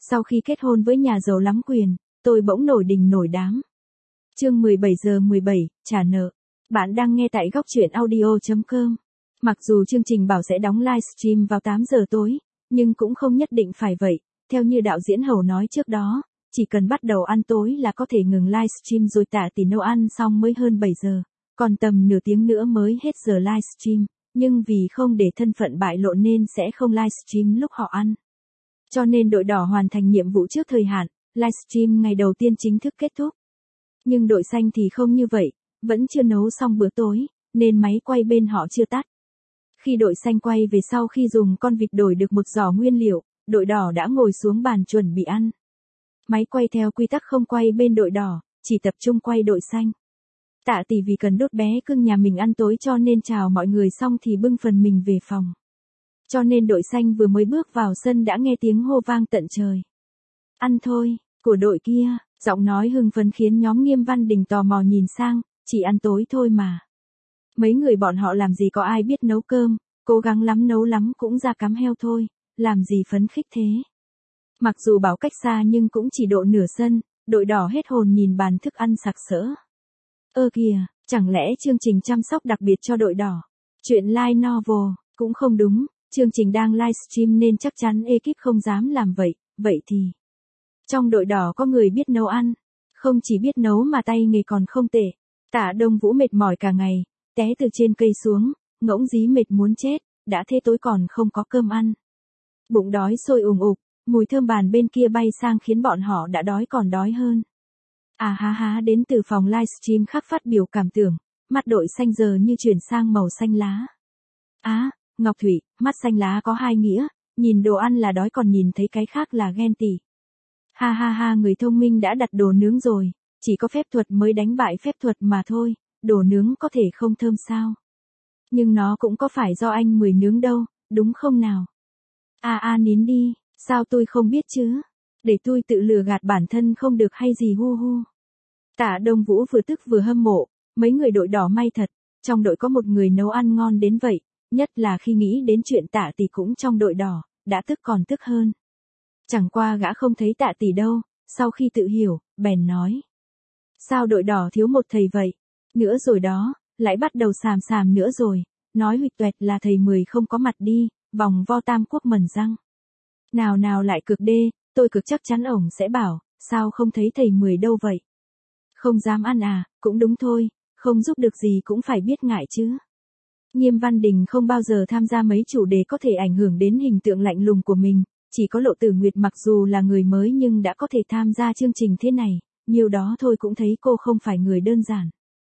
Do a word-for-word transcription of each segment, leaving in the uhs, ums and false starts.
Sau khi kết hôn với nhà giàu lắm quyền, tôi bỗng nổi đình nổi đám. Chương mười bảy giờ mười bảy, trả nợ. Bạn đang nghe tại góc truyện audio chấm com. Mặc dù chương trình bảo sẽ đóng livestream vào tám giờ tối, nhưng cũng không nhất định phải vậy. Theo như đạo diễn Hầu nói trước đó, chỉ cần bắt đầu ăn tối là có thể ngừng livestream rồi Tạ Tỷ nấu ăn xong mới hơn bảy giờ. Còn tầm nửa tiếng nữa mới hết giờ livestream, nhưng vì không để thân phận bại lộ nên sẽ không livestream lúc họ ăn. Cho nên đội đỏ hoàn thành nhiệm vụ trước thời hạn, livestream ngày đầu tiên chính thức kết thúc. Nhưng đội xanh thì không như vậy, vẫn chưa nấu xong bữa tối, nên máy quay bên họ chưa tắt. Khi đội xanh quay về sau khi dùng con vịt đổi được một giỏ nguyên liệu, đội đỏ đã ngồi xuống bàn chuẩn bị ăn. Máy quay theo quy tắc không quay bên đội đỏ, chỉ tập trung quay đội xanh. Tạ Tỷ vì cần đốt bé cưng nhà mình ăn tối cho nên chào mọi người xong thì bưng phần mình về phòng. Cho nên đội xanh vừa mới bước vào sân đã nghe tiếng hô vang tận trời. Ăn thôi, của đội kia, giọng nói hưng phấn khiến nhóm Nghiêm Văn Đình tò mò nhìn sang, chỉ ăn tối thôi mà. Mấy người bọn họ làm gì có ai biết nấu cơm, cố gắng lắm nấu lắm cũng ra cắm heo thôi, làm gì phấn khích thế. Mặc dù bảo cách xa nhưng cũng chỉ độ nửa sân, đội đỏ hết hồn nhìn bàn thức ăn sặc sỡ. Ơ kìa, chẳng lẽ chương trình chăm sóc đặc biệt cho đội đỏ? Chuyện light novel, cũng không đúng, chương trình đang livestream nên chắc chắn ekip không dám làm vậy, vậy thì... Trong đội đỏ có người biết nấu ăn, không chỉ biết nấu mà tay nghề còn không tệ. Tạ Đông Vũ mệt mỏi cả ngày, té từ trên cây xuống, ngỗng dí mệt muốn chết, đã thế tối còn không có cơm ăn. Bụng đói sôi ùng ục, mùi thơm bàn bên kia bay sang khiến bọn họ đã đói còn đói hơn. À ha ha đến từ phòng livestream khắc phát biểu cảm tưởng, mắt đội xanh giờ như chuyển sang màu xanh lá. Á, à, Ngọc Thủy, mắt xanh lá có hai nghĩa, nhìn đồ ăn là đói còn nhìn thấy cái khác là ghen tị. Ha ha ha người thông minh đã đặt đồ nướng rồi, chỉ có phép thuật mới đánh bại phép thuật mà thôi, đồ nướng có thể không thơm sao. Nhưng nó cũng có phải do anh Mười nướng đâu, đúng không nào? À à nín đi, sao tôi không biết chứ? Để tôi tự lừa gạt bản thân không được hay gì hu hu. Tạ Đông Vũ vừa tức vừa hâm mộ, mấy người đội đỏ may thật, trong đội có một người nấu ăn ngon đến vậy, nhất là khi nghĩ đến chuyện Tạ Tỷ cũng trong đội đỏ, đã tức còn tức hơn. Chẳng qua gã không thấy Tạ Tỷ đâu, sau khi tự hiểu, bèn nói. Sao đội đỏ thiếu một thầy vậy? Nữa rồi đó, lại bắt đầu xàm xàm nữa rồi, nói huỵch toẹt là thầy Mười không có mặt đi, vòng vo tam quốc mẩn răng. Nào nào lại cực đê, tôi cực chắc chắn ổng sẽ bảo, sao không thấy thầy Mười đâu vậy? Không dám ăn à, cũng đúng thôi, không giúp được gì cũng phải biết ngại chứ. Nghiêm Văn Đình không bao giờ tham gia mấy chủ đề có thể ảnh hưởng đến hình tượng lạnh lùng của mình, chỉ có Lộ Tử Nguyệt mặc dù là người mới nhưng đã có thể tham gia chương trình thế này, nhiều đó thôi cũng thấy cô không phải người đơn giản.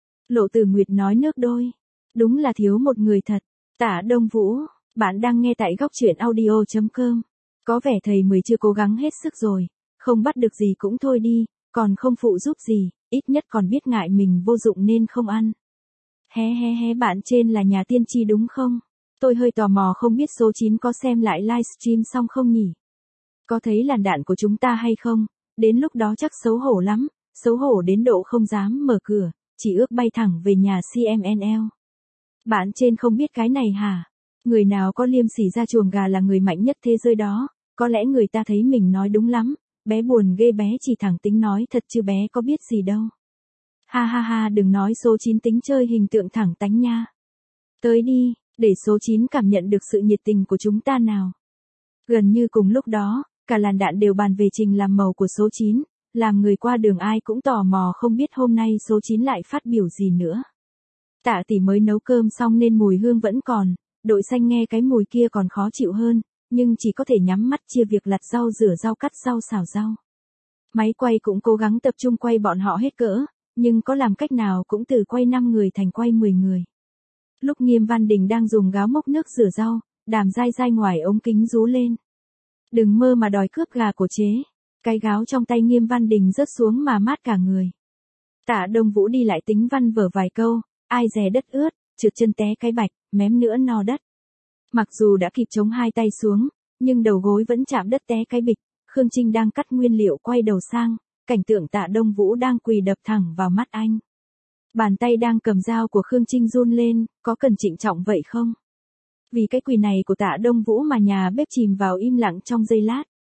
Lộ Tử Nguyệt nói nước đôi, đúng là thiếu một người thật. Tạ Đông Vũ, bạn đang nghe tại góc truyện audio chấm com. Có vẻ thầy Mười chưa cố gắng hết sức rồi, không bắt được gì cũng thôi đi, còn không phụ giúp gì, ít nhất còn biết ngại mình vô dụng nên không ăn. Hé hé hé bạn trên là nhà tiên tri đúng không? Tôi hơi tò mò không biết số chín có xem lại livestream xong không nhỉ? Có thấy làn đạn của chúng ta hay không? Đến lúc đó chắc xấu hổ lắm, xấu hổ đến độ không dám mở cửa, chỉ ước bay thẳng về nhà xê em en lờ. Bạn trên không biết cái này hả? Người nào có liêm sỉ ra chuồng gà là người mạnh nhất thế giới đó, có lẽ người ta thấy mình nói đúng lắm, bé buồn ghê bé chỉ thẳng tính nói thật chứ bé có biết gì đâu. Ha ha ha đừng nói số chín tính chơi hình tượng thẳng tánh nha. Tới đi, để số chín cảm nhận được sự nhiệt tình của chúng ta nào. Gần như cùng lúc đó, cả làn đạn đều bàn về trình làm màu của số chín, làm người qua đường ai cũng tò mò không biết hôm nay số chín lại phát biểu gì nữa. Tạ Tỷ mới nấu cơm xong nên mùi hương vẫn còn, đội xanh nghe cái mùi kia còn khó chịu hơn, nhưng chỉ có thể nhắm mắt chia việc lặt rau rửa rau cắt rau xào rau. Máy quay cũng cố gắng tập trung quay bọn họ hết cỡ, nhưng có làm cách nào cũng từ quay năm người thành quay mười người. Lúc Nghiêm Văn Đình đang dùng gáo múc nước rửa rau, Đàm dai dai ngoài ống kính rú lên. Đừng mơ mà đòi cướp gà của chế. Cái gáo trong tay Nghiêm Văn Đình rớt xuống mà mát cả người. Tạ Đông Vũ đi lại tính văn vở vài câu, ai dè đất ướt, trượt chân té cái bạch, mém nữa no đất. Mặc dù đã kịp chống hai tay xuống, nhưng đầu gối vẫn chạm đất té cái bịch. Khương Trinh đang cắt nguyên liệu quay đầu sang, cảnh tượng Tạ Đông Vũ đang quỳ đập thẳng vào mắt anh. Bàn tay đang cầm dao của Khương Trinh run lên, có cần trịnh trọng vậy không? Vì cái quỳ này của Tạ Đông Vũ mà nhà bếp chìm vào im lặng trong giây lát.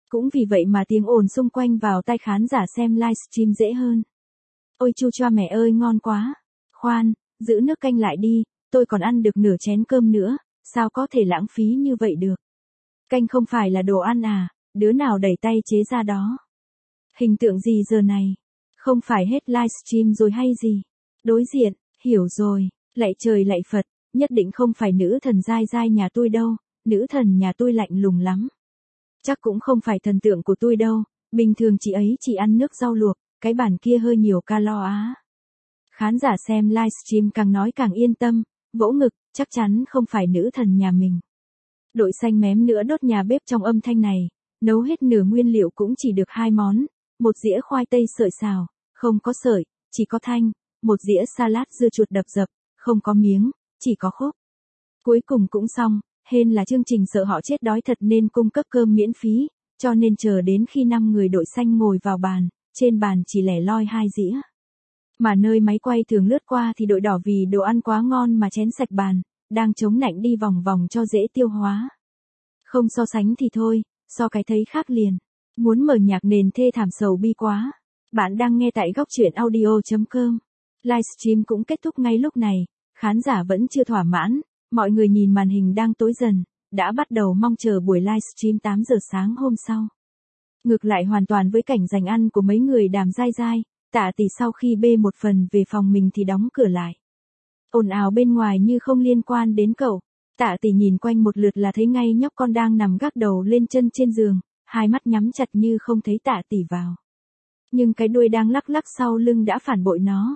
Cũng vì vậy mà tiếng ồn xung quanh vào tai khán giả xem livestream dễ hơn. Ôi chu choa mẹ ơi ngon quá. Khoan, giữ nước canh lại đi, tôi còn ăn được nửa chén cơm nữa, sao có thể lãng phí như vậy được. Canh không phải là đồ ăn à, đứa nào đẩy tay chế ra đó. Hình tượng gì giờ này? Không phải hết livestream rồi hay gì? Đối diện, hiểu rồi, lạy trời lạy Phật, nhất định không phải nữ thần dai dai nhà tôi đâu, nữ thần nhà tôi lạnh lùng lắm. Chắc cũng không phải thần tượng của tôi đâu, bình thường chị ấy chỉ ăn nước rau luộc, cái bản kia hơi nhiều calo á. Khán giả xem livestream càng nói càng yên tâm, vỗ ngực, chắc chắn không phải nữ thần nhà mình. Đội xanh mém nữa đốt nhà bếp trong âm thanh này, nấu hết nửa nguyên liệu cũng chỉ được hai món, một dĩa khoai tây sợi xào, không có sợi, chỉ có thanh, một dĩa salad dưa chuột đập dập, không có miếng, chỉ có khúc. Cuối cùng cũng xong, hên là chương trình sợ họ chết đói thật nên cung cấp cơm miễn phí, cho nên chờ đến khi năm người đội xanh ngồi vào bàn, trên bàn chỉ lẻ loi hai dĩa. Mà nơi máy quay thường lướt qua thì đội đỏ vì đồ ăn quá ngon mà chén sạch bàn, đang chống nạnh đi vòng vòng cho dễ tiêu hóa. Không so sánh thì thôi, so cái thấy khác liền. Muốn mở nhạc nền thê thảm sầu bi quá. Bạn đang nghe tại góc truyện audio chấm com. Livestream cũng kết thúc ngay lúc này, khán giả vẫn chưa thỏa mãn, mọi người nhìn màn hình đang tối dần, đã bắt đầu mong chờ buổi livestream tám giờ sáng hôm sau. Ngược lại hoàn toàn với cảnh dành ăn của mấy người đàm dai dai, Tạ Tỷ sau khi bê một phần về phòng mình thì đóng cửa lại. Ồn ào bên ngoài như không liên quan đến cậu. Tạ Tỷ nhìn quanh một lượt là thấy ngay nhóc con đang nằm gác đầu lên chân trên giường, hai mắt nhắm chặt như không thấy Tạ Tỷ vào. Nhưng cái đuôi đang lắc lắc sau lưng đã phản bội nó.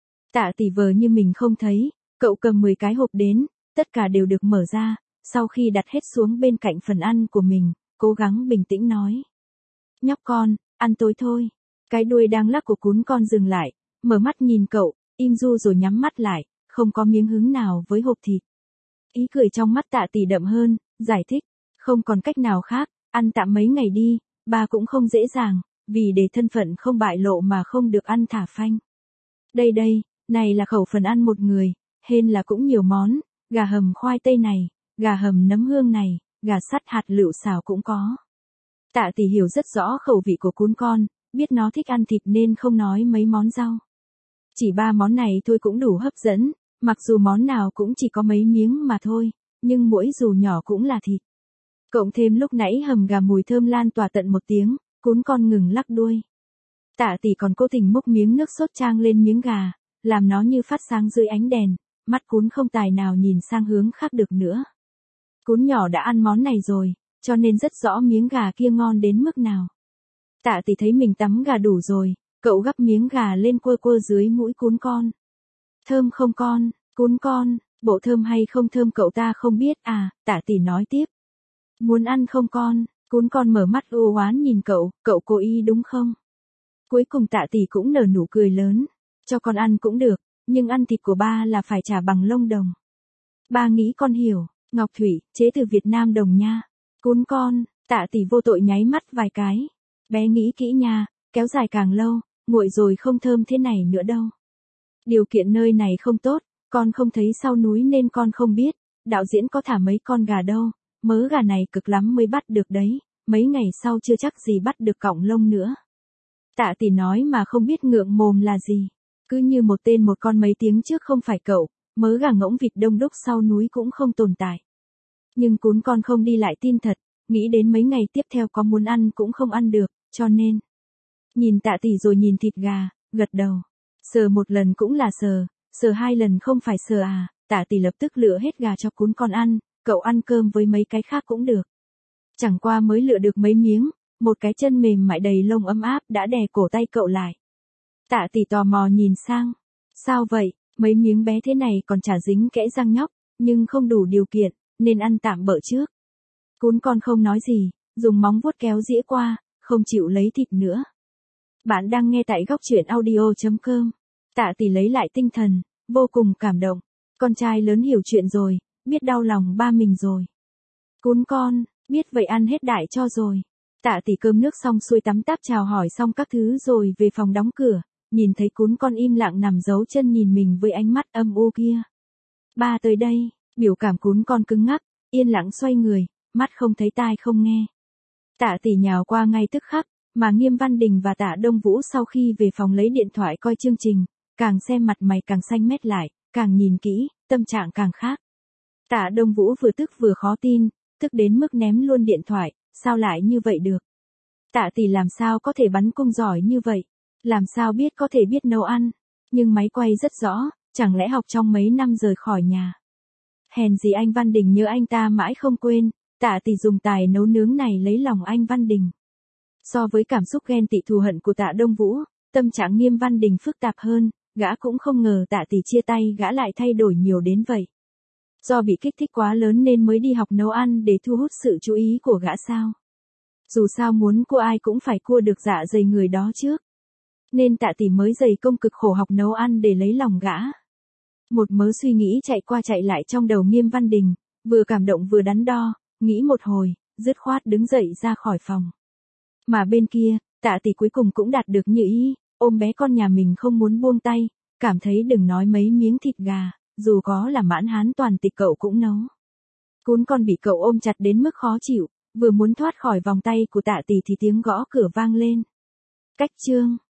Tạ Tỷ vờ như mình không thấy, cậu cầm mười cái hộp đến, tất cả đều được mở ra, sau khi đặt hết xuống bên cạnh phần ăn của mình, cố gắng bình tĩnh nói. Nhóc con, ăn tối thôi. Cái đuôi đang lắc của cún con dừng lại, mở mắt nhìn cậu, im ru rồi nhắm mắt lại, không có miếng hứng nào với hộp thịt. Ý cười trong mắt Tạ Tỷ đậm hơn, giải thích, không còn cách nào khác, ăn tạm mấy ngày đi, ba cũng không dễ dàng, vì để thân phận không bại lộ mà không được ăn thả phanh. Đây đây, này là khẩu phần ăn một người, hên là cũng nhiều món, gà hầm khoai tây này, gà hầm nấm hương này, gà sắt hạt lựu xào cũng có. Tạ Tỷ hiểu rất rõ khẩu vị của cún con, biết nó thích ăn thịt nên không nói mấy món rau. Chỉ ba món này thôi cũng đủ hấp dẫn, mặc dù món nào cũng chỉ có mấy miếng mà thôi, nhưng mỗi dù nhỏ cũng là thịt. Cộng thêm lúc nãy hầm gà mùi thơm lan tỏa tận một tiếng, cún con ngừng lắc đuôi. Tạ Tỷ còn cố tình múc miếng nước sốt chan lên miếng gà, làm nó như phát sáng dưới ánh đèn, mắt cún không tài nào nhìn sang hướng khác được nữa. Cún nhỏ đã ăn món này rồi, cho nên rất rõ miếng gà kia ngon đến mức nào. Tạ Tỷ thấy mình tắm gà đủ rồi, cậu gắp miếng gà lên quơ quơ dưới mũi cún con. Thơm không con, cún con, bộ thơm hay không thơm cậu ta không biết à, Tạ Tỷ nói tiếp. Muốn ăn không con, cún con mở mắt u oán nhìn cậu, cậu cố ý đúng không? Cuối cùng Tạ Tỷ cũng nở nụ cười lớn, cho con ăn cũng được, nhưng ăn thịt của ba là phải trả bằng lông đồng. Ba nghĩ con hiểu, Ngọc Thủy, chế từ Việt Nam đồng nha. Cún con, Tạ Tỷ vô tội nháy mắt vài cái. Bé nghĩ kỹ nha, kéo dài càng lâu, nguội rồi không thơm thế này nữa đâu. Điều kiện nơi này không tốt, con không thấy sau núi nên con không biết, đạo diễn có thả mấy con gà đâu, mớ gà này cực lắm mới bắt được đấy, mấy ngày sau chưa chắc gì bắt được cọng lông nữa. Tạ Tỷ nói mà không biết ngượng mồm là gì, cứ như một tên một con mấy tiếng trước không phải cậu, mớ gà ngỗng vịt đông đúc sau núi cũng không tồn tại. Nhưng cún con không đi lại tin thật, nghĩ đến mấy ngày tiếp theo có muốn ăn cũng không ăn được, cho nên. Nhìn Tạ Tỷ rồi nhìn thịt gà, gật đầu. Sờ một lần cũng là sờ, sờ hai lần không phải sờ à, Tạ Tỷ lập tức lựa hết gà cho cún con ăn, cậu ăn cơm với mấy cái khác cũng được. Chẳng qua mới lựa được mấy miếng, một cái chân mềm mại đầy lông ấm áp đã đè cổ tay cậu lại. Tạ Tỷ tò mò nhìn sang. Sao vậy, mấy miếng bé thế này còn chả dính kẽ răng nhóc, nhưng không đủ điều kiện, nên ăn tạm bợ trước. Cún con không nói gì, dùng móng vuốt kéo dĩa qua, không chịu lấy thịt nữa. Bạn đang nghe tại góc truyện audio chấm com. Tạ Tỷ lấy lại tinh thần, vô cùng cảm động. Con trai lớn hiểu chuyện rồi, biết đau lòng ba mình rồi. Cún con, biết vậy ăn hết đại cho rồi. Tạ Tỷ cơm nước xong xuôi tắm táp chào hỏi xong các thứ rồi về phòng đóng cửa, nhìn thấy cún con im lặng nằm giấu chân nhìn mình với ánh mắt âm u kia. Ba tới đây, biểu cảm cún con cứng ngắc, yên lặng xoay người, mắt không thấy tai không nghe. Tạ Tỷ nhào qua ngay tức khắc, mà Nghiêm Văn Đình và Tạ Đông Vũ sau khi về phòng lấy điện thoại coi chương trình, càng xem mặt mày càng xanh mét lại, càng nhìn kỹ, tâm trạng càng khác. Tạ Đông Vũ vừa tức vừa khó tin, tức đến mức ném luôn điện thoại, sao lại như vậy được? Tạ Tỷ làm sao có thể bắn cung giỏi như vậy? Làm sao biết có thể biết nấu ăn? Nhưng máy quay rất rõ, chẳng lẽ học trong mấy năm rời khỏi nhà. Hèn gì anh Văn Đình nhớ anh ta mãi không quên, Tạ Tỷ dùng tài nấu nướng này lấy lòng anh Văn Đình. So với cảm xúc ghen tị thù hận của Tạ Đông Vũ, tâm trạng Nghiêm Văn Đình phức tạp hơn, gã cũng không ngờ Tạ Tỷ chia tay gã lại thay đổi nhiều đến vậy. Do bị kích thích quá lớn nên mới đi học nấu ăn để thu hút sự chú ý của gã sao? Dù sao muốn cua ai cũng phải cua được dạ dày người đó trước. Nên Tạ Tỷ mới dày công cực khổ học nấu ăn để lấy lòng gã. Một mớ suy nghĩ chạy qua chạy lại trong đầu Nghiêm Văn Đình, vừa cảm động vừa đắn đo, nghĩ một hồi, dứt khoát đứng dậy ra khỏi phòng. Mà bên kia, Tạ Tỷ cuối cùng cũng đạt được như ý, ôm bé con nhà mình không muốn buông tay, cảm thấy đừng nói mấy miếng thịt gà, dù có là mãn hán toàn tịch cậu cũng nấu. Cún con bị cậu ôm chặt đến mức khó chịu, vừa muốn thoát khỏi vòng tay của Tạ Tỷ thì tiếng gõ cửa vang lên. Cách chương